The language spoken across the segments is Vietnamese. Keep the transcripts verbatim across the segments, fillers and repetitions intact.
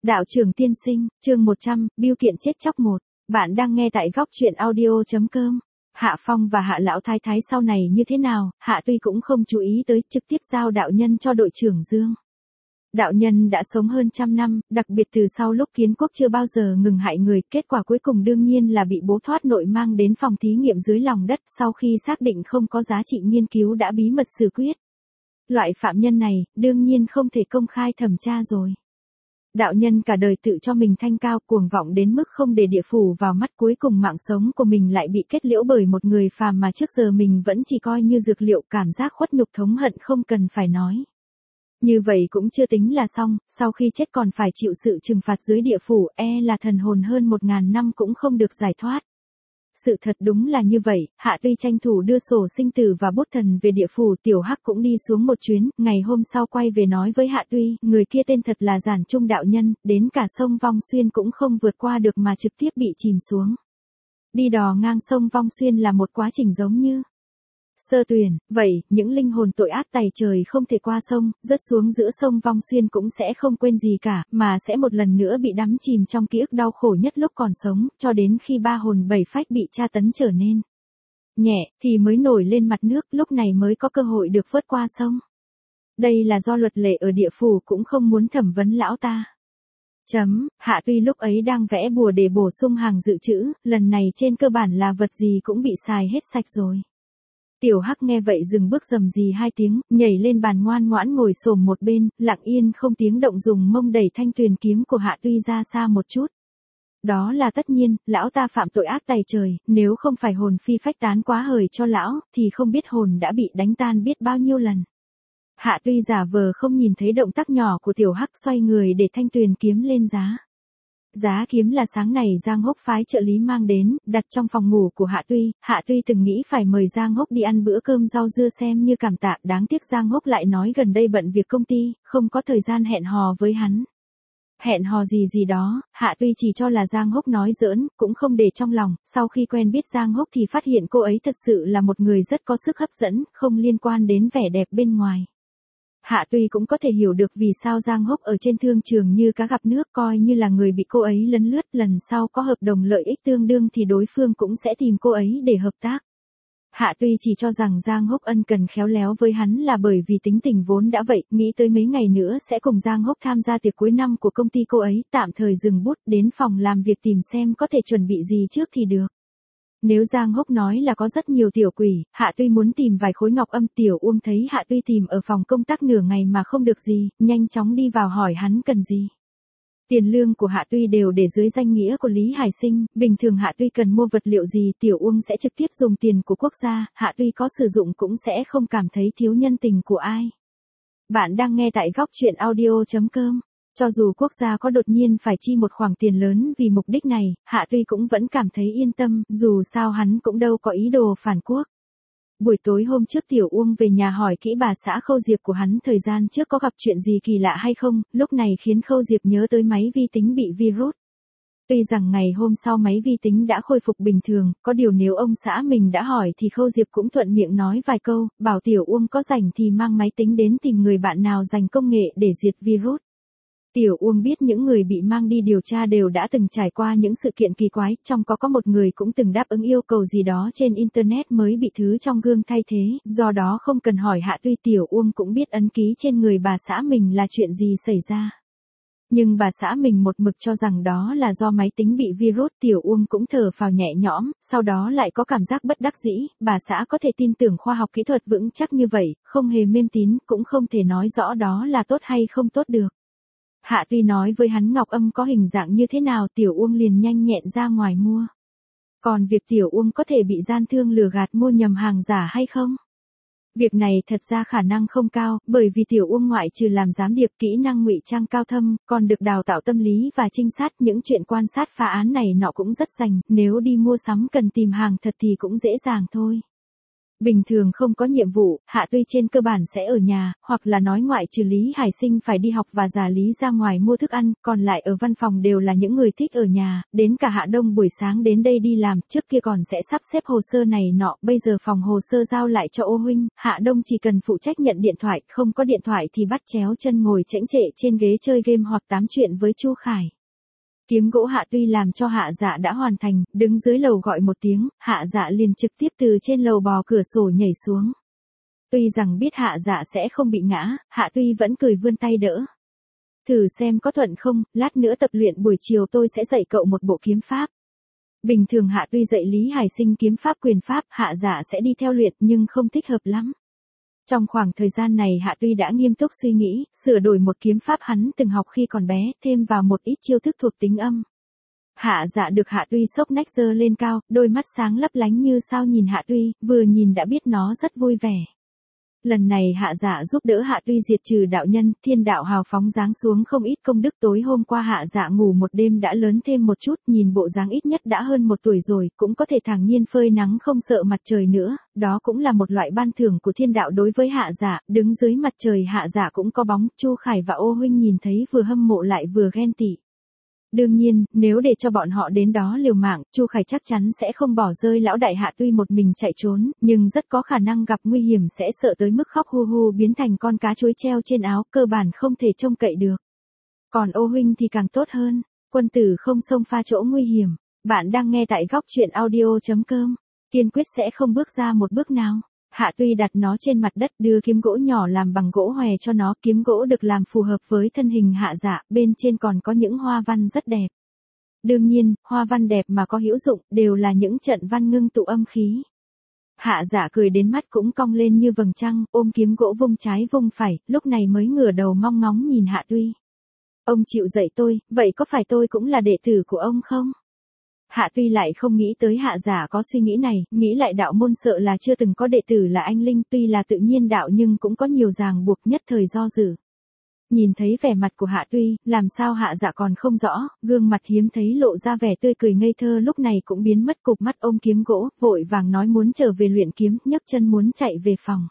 Đạo trưởng tiên sinh, chương một trăm, biêu kiện chết chóc một. Bạn đang nghe tại góc truyện audio.com. Hạ Phong và Hạ Lão Thái Thái sau này như thế nào, Hạ Tuy cũng không chú ý tới, trực tiếp giao đạo nhân cho đội trưởng Dương. Đạo nhân đã sống hơn trăm năm, đặc biệt từ sau lúc kiến quốc chưa bao giờ ngừng hại người, kết quả cuối cùng đương nhiên là bị bố thoát nội mang đến phòng thí nghiệm dưới lòng đất, sau khi xác định không có giá trị nghiên cứu đã bí mật xử quyết. Loại phạm nhân này, đương nhiên không thể công khai thẩm tra rồi. Đạo nhân cả đời tự cho mình thanh cao, cuồng vọng đến mức không để địa phủ vào mắt, cuối cùng mạng sống của mình lại bị kết liễu bởi một người phàm mà trước giờ mình vẫn chỉ coi như dược liệu, cảm giác khuất nhục thống hận không cần phải nói. Như vậy cũng chưa tính là xong, sau khi chết còn phải chịu sự trừng phạt dưới địa phủ, e là thần hồn hơn một ngàn năm cũng không được giải thoát. Sự thật đúng là như vậy, Hạ Tuy tranh thủ đưa sổ sinh tử và bút thần về địa phủ, Tiểu Hắc cũng đi xuống một chuyến, ngày hôm sau quay về nói với Hạ Tuy, người kia tên thật là Giản Trung đạo nhân, đến cả sông Vong Xuyên cũng không vượt qua được mà trực tiếp bị chìm xuống. Đi đò ngang sông Vong Xuyên là một quá trình giống như sơ tuyển, vậy, những linh hồn tội ác tày trời không thể qua sông, rớt xuống giữa sông Vong Xuyên cũng sẽ không quên gì cả, mà sẽ một lần nữa bị đắm chìm trong ký ức đau khổ nhất lúc còn sống, cho đến khi ba hồn bảy phách bị tra tấn trở nên nhẹ, thì mới nổi lên mặt nước, lúc này mới có cơ hội được vớt qua sông. Đây là do luật lệ ở địa phủ cũng không muốn thẩm vấn lão ta. Chấm, Hạ Tuy lúc ấy đang vẽ bùa để bổ sung hàng dự trữ, lần này trên cơ bản là vật gì cũng bị xài hết sạch rồi. Tiểu Hắc nghe vậy dừng bước rầm rì hai tiếng, nhảy lên bàn ngoan ngoãn ngồi xổm một bên, lặng yên không tiếng động dùng mông đẩy thanh tuyền kiếm của Hạ Tuy ra xa một chút. Đó là tất nhiên, lão ta phạm tội ác tày trời, nếu không phải hồn phi phách tán quá hời cho lão, thì không biết hồn đã bị đánh tan biết bao nhiêu lần. Hạ Tuy giả vờ không nhìn thấy động tác nhỏ của Tiểu Hắc, xoay người để thanh tuyền kiếm lên giá. Giá kiếm là sáng này Giang Hốc phái trợ lý mang đến, đặt trong phòng ngủ của Hạ Tuy. Hạ Tuy từng nghĩ phải mời Giang Hốc đi ăn bữa cơm rau dưa xem như cảm tạ, đáng tiếc Giang Hốc lại nói gần đây bận việc công ty, không có thời gian hẹn hò với hắn. Hẹn hò gì gì đó, Hạ Tuy chỉ cho là Giang Hốc nói giỡn, cũng không để trong lòng, sau khi quen biết Giang Hốc thì phát hiện cô ấy thật sự là một người rất có sức hấp dẫn, không liên quan đến vẻ đẹp bên ngoài. Hạ Tuy cũng có thể hiểu được vì sao Giang Hốc ở trên thương trường như cá gặp nước, coi như là người bị cô ấy lấn lướt, lần sau có hợp đồng lợi ích tương đương thì đối phương cũng sẽ tìm cô ấy để hợp tác. Hạ Tuy chỉ cho rằng Giang Hốc ân cần khéo léo với hắn là bởi vì tính tình vốn đã vậy, nghĩ tới mấy ngày nữa sẽ cùng Giang Hốc tham gia tiệc cuối năm của công ty cô ấy, tạm thời dừng bút, đến phòng làm việc tìm xem có thể chuẩn bị gì trước thì được. Nếu Giang Hốc nói là có rất nhiều tiểu quỷ, Hạ Tuy muốn tìm vài khối ngọc âm. Tiểu Uông thấy Hạ Tuy tìm ở phòng công tác nửa ngày mà không được gì, nhanh chóng đi vào hỏi hắn cần gì. Tiền lương của Hạ Tuy đều để dưới danh nghĩa của Lý Hải Sinh, bình thường Hạ Tuy cần mua vật liệu gì Tiểu Uông sẽ trực tiếp dùng tiền của quốc gia, Hạ Tuy có sử dụng cũng sẽ không cảm thấy thiếu nhân tình của ai. Bạn đang nghe tại góc truyện audio.com. Cho dù quốc gia có đột nhiên phải chi một khoản tiền lớn vì mục đích này, Hạ Tuy cũng vẫn cảm thấy yên tâm, dù sao hắn cũng đâu có ý đồ phản quốc. Buổi tối hôm trước Tiểu Uông về nhà hỏi kỹ bà xã Khâu Diệp của hắn thời gian trước có gặp chuyện gì kỳ lạ hay không, lúc này khiến Khâu Diệp nhớ tới máy vi tính bị virus. Tuy rằng ngày hôm sau máy vi tính đã khôi phục bình thường, có điều nếu ông xã mình đã hỏi thì Khâu Diệp cũng thuận miệng nói vài câu, bảo Tiểu Uông có rảnh thì mang máy tính đến tìm người bạn nào dành công nghệ để diệt virus. Tiểu Uông biết những người bị mang đi điều tra đều đã từng trải qua những sự kiện kỳ quái, trong có có một người cũng từng đáp ứng yêu cầu gì đó trên Internet mới bị thứ trong gương thay thế, do đó không cần hỏi Hạ Tuy. Tiểu Uông cũng biết ấn ký trên người bà xã mình là chuyện gì xảy ra. Nhưng bà xã mình một mực cho rằng đó là do máy tính bị virus. Tiểu Uông cũng thở phào nhẹ nhõm, sau đó lại có cảm giác bất đắc dĩ, bà xã có thể tin tưởng khoa học kỹ thuật vững chắc như vậy, không hề mềm tín, cũng không thể nói rõ đó là tốt hay không tốt được. Hạ Tuy nói với hắn ngọc âm có hình dạng như thế nào, Tiểu Uông liền nhanh nhẹn ra ngoài mua. Còn việc Tiểu Uông có thể bị gian thương lừa gạt mua nhầm hàng giả hay không? Việc này thật ra khả năng không cao, bởi vì Tiểu Uông ngoại trừ làm gián điệp kỹ năng ngụy trang cao thâm, còn được đào tạo tâm lý và trinh sát, những chuyện quan sát phá án này nọ cũng rất rành, nếu đi mua sắm cần tìm hàng thật thì cũng dễ dàng thôi. Bình thường không có nhiệm vụ, Hạ Tuy trên cơ bản sẽ ở nhà, hoặc là nói ngoại trừ Lý Hải Sinh phải đi học và giả Lý ra ngoài mua thức ăn, còn lại ở văn phòng đều là những người thích ở nhà, đến cả Hạ Đông buổi sáng đến đây đi làm, trước kia còn sẽ sắp xếp hồ sơ này nọ, bây giờ phòng hồ sơ giao lại cho Ô huynh, Hạ Đông chỉ cần phụ trách nhận điện thoại, không có điện thoại thì bắt chéo chân ngồi chễnh chệ trên ghế chơi game hoặc tám chuyện với Chu Khải. Kiếm gỗ Hạ Tuy làm cho Hạ Dạ đã hoàn thành, đứng dưới lầu gọi một tiếng, Hạ Dạ liền trực tiếp từ trên lầu bò cửa sổ nhảy xuống. Tuy rằng biết Hạ Dạ sẽ không bị ngã, Hạ Tuy vẫn cười vươn tay đỡ. Thử xem có thuận không, lát nữa tập luyện buổi chiều tôi sẽ dạy cậu một bộ kiếm pháp. Bình thường Hạ Tuy dạy Lý Hải Sinh kiếm pháp quyền pháp, Hạ Dạ sẽ đi theo luyện nhưng không thích hợp lắm. Trong khoảng thời gian này Hạ Tuy đã nghiêm túc suy nghĩ, sửa đổi một kiếm pháp hắn từng học khi còn bé, thêm vào một ít chiêu thức thuộc tính âm. Hạ Dạ được Hạ Tuy xốc nách giơ lên cao, đôi mắt sáng lấp lánh như sao nhìn Hạ Tuy, vừa nhìn đã biết nó rất vui vẻ. Lần này Hạ Dạ giúp đỡ Hạ Tuy diệt trừ đạo nhân, thiên đạo hào phóng giáng xuống không ít công đức. Tối hôm qua Hạ Dạ ngủ một đêm đã lớn thêm một chút, nhìn bộ dáng ít nhất đã hơn một tuổi rồi, cũng có thể thản nhiên phơi nắng không sợ mặt trời nữa, đó cũng là một loại ban thưởng của thiên đạo đối với Hạ Dạ. Đứng dưới mặt trời Hạ Dạ cũng có bóng, Chu Khải và Ô huynh nhìn thấy vừa hâm mộ lại vừa ghen tị. Đương nhiên, nếu để cho bọn họ đến đó liều mạng, Chu Khải chắc chắn sẽ không bỏ rơi lão đại Hạ Tuy một mình chạy trốn, nhưng rất có khả năng gặp nguy hiểm sẽ sợ tới mức khóc hu hu biến thành con cá chuối treo trên áo, cơ bản không thể trông cậy được. Còn Ô huynh thì càng tốt hơn, quân tử không xông pha chỗ nguy hiểm. Bạn đang nghe tại góc truyện audio chấm com, kiên quyết sẽ không bước ra một bước nào. Hạ Tuy đặt nó trên mặt đất, đưa kiếm gỗ nhỏ làm bằng gỗ hòe cho nó, kiếm gỗ được làm phù hợp với thân hình Hạ Dạ, bên trên còn có những hoa văn rất đẹp. Đương nhiên, hoa văn đẹp mà có hữu dụng, đều là những trận văn ngưng tụ âm khí. Hạ Dạ cười đến mắt cũng cong lên như vầng trăng, ôm kiếm gỗ vung trái vung phải, lúc này mới ngửa đầu mong ngóng nhìn Hạ Tuy. Ông chịu dạy tôi, vậy có phải tôi cũng là đệ tử của ông không? Hạ Tuy lại không nghĩ tới Hạ Dạ có suy nghĩ này, nghĩ lại đạo môn sợ là chưa từng có đệ tử là anh Linh, tuy là tự nhiên đạo nhưng cũng có nhiều ràng buộc, nhất thời do dự. Nhìn thấy vẻ mặt của Hạ Tuy, làm sao Hạ Dạ còn không rõ, gương mặt hiếm thấy lộ ra vẻ tươi cười ngây thơ lúc này cũng biến mất, cục mắt ôm kiếm gỗ, vội vàng nói muốn trở về luyện kiếm, nhấc chân muốn chạy về phòng.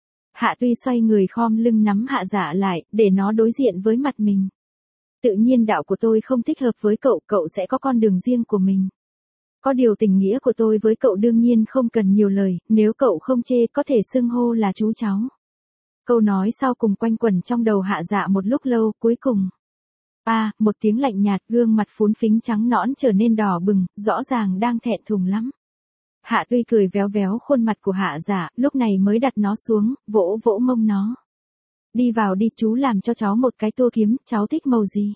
Hạ Tuy xoay người khom lưng nắm Hạ Dạ lại, để nó đối diện với mặt mình. Tự nhiên đạo của tôi không thích hợp với cậu, cậu sẽ có con đường riêng của mình. Có điều tình nghĩa của tôi với cậu đương nhiên không cần nhiều lời, nếu cậu không chê có thể xưng hô là chú cháu. Câu nói sau cùng quanh quẩn trong đầu Hạ Dạ một lúc lâu, cuối cùng. A, à, một tiếng lạnh nhạt, gương mặt phún phính trắng nõn trở nên đỏ bừng, rõ ràng đang thẹn thùng lắm. Hạ Tuy cười véo véo khuôn mặt của Hạ Dạ, lúc này mới đặt nó xuống, vỗ vỗ mông nó. Đi vào đi, chú làm cho cháu một cái tua kiếm, cháu thích màu gì?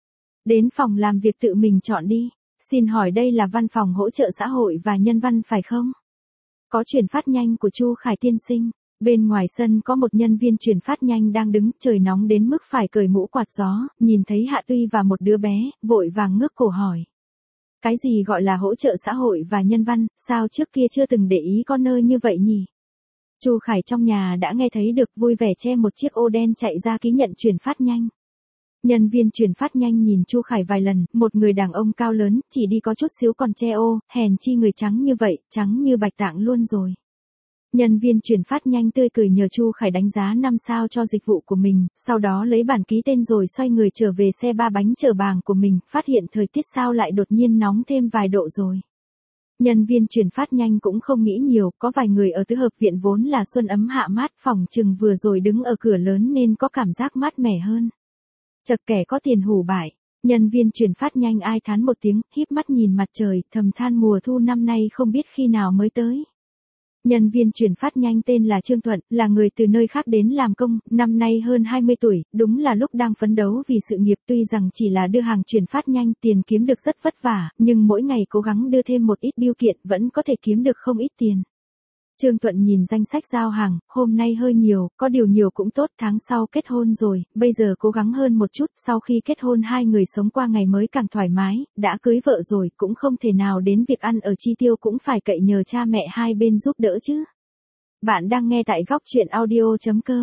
Đến phòng làm việc tự mình chọn đi. Xin hỏi đây là văn phòng hỗ trợ xã hội và nhân văn phải không? Có chuyển phát nhanh của Chu Khải tiên sinh. Bên ngoài sân có một nhân viên chuyển phát nhanh đang đứng, trời nóng đến mức phải cởi mũ quạt gió, nhìn thấy Hạ Tuy và một đứa bé, vội vàng ngước cổ hỏi. Cái gì gọi là hỗ trợ xã hội và nhân văn, sao trước kia chưa từng để ý con nơi như vậy nhỉ? Chu Khải trong nhà đã nghe thấy được, vui vẻ che một chiếc ô đen chạy ra ký nhận chuyển phát nhanh. Nhân viên chuyển phát nhanh nhìn Chu Khải vài lần, một người đàn ông cao lớn, chỉ đi có chút xíu còn che ô, hèn chi người trắng như vậy, trắng như bạch tạng luôn rồi. Nhân viên chuyển phát nhanh tươi cười nhờ Chu Khải đánh giá năm sao cho dịch vụ của mình, sau đó lấy bản ký tên rồi xoay người trở về xe ba bánh chở bàng của mình, phát hiện thời tiết sao lại đột nhiên nóng thêm vài độ rồi. Nhân viên chuyển phát nhanh cũng không nghĩ nhiều, có vài người ở tứ hợp viện vốn là xuân ấm hạ mát, phòng chừng vừa rồi đứng ở cửa lớn nên có cảm giác mát mẻ hơn. Chật kẻ có tiền hủ bại, nhân viên chuyển phát nhanh ai thán một tiếng, híp mắt nhìn mặt trời, thầm than mùa thu năm nay không biết khi nào mới tới. Nhân viên chuyển phát nhanh tên là Trương Thuận, là người từ nơi khác đến làm công, năm nay hơn hai mươi tuổi, đúng là lúc đang phấn đấu vì sự nghiệp, tuy rằng chỉ là đưa hàng chuyển phát nhanh, tiền kiếm được rất vất vả, nhưng mỗi ngày cố gắng đưa thêm một ít bưu kiện, vẫn có thể kiếm được không ít tiền. Trương Thuận nhìn danh sách giao hàng, hôm nay hơi nhiều, có điều nhiều cũng tốt, tháng sau kết hôn rồi, bây giờ cố gắng hơn một chút, sau khi kết hôn hai người sống qua ngày mới càng thoải mái, đã cưới vợ rồi, cũng không thể nào đến việc ăn ở chi tiêu cũng phải cậy nhờ cha mẹ hai bên giúp đỡ chứ. Bạn đang nghe tại góc truyện audio chấm com.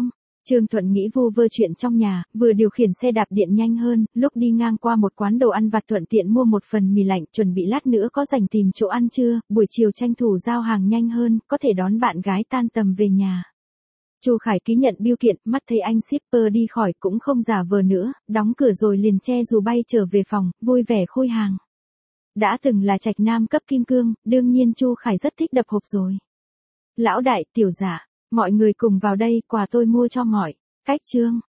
Trương Thuận nghĩ vu vơ chuyện trong nhà, vừa điều khiển xe đạp điện nhanh hơn, lúc đi ngang qua một quán đồ ăn vặt thuận tiện mua một phần mì lạnh, chuẩn bị lát nữa có rảnh tìm chỗ ăn trưa, buổi chiều tranh thủ giao hàng nhanh hơn, có thể đón bạn gái tan tầm về nhà. Chu Khải ký nhận bưu kiện, mắt thấy anh shipper đi khỏi cũng không giả vờ nữa, đóng cửa rồi liền che dù bay trở về phòng, vui vẻ khui hàng. Đã từng là trạch nam cấp kim cương, đương nhiên Chu Khải rất thích đập hộp rồi. Lão đại, tiểu giả, mọi người cùng vào đây, quà tôi mua cho mọi. Cách chương.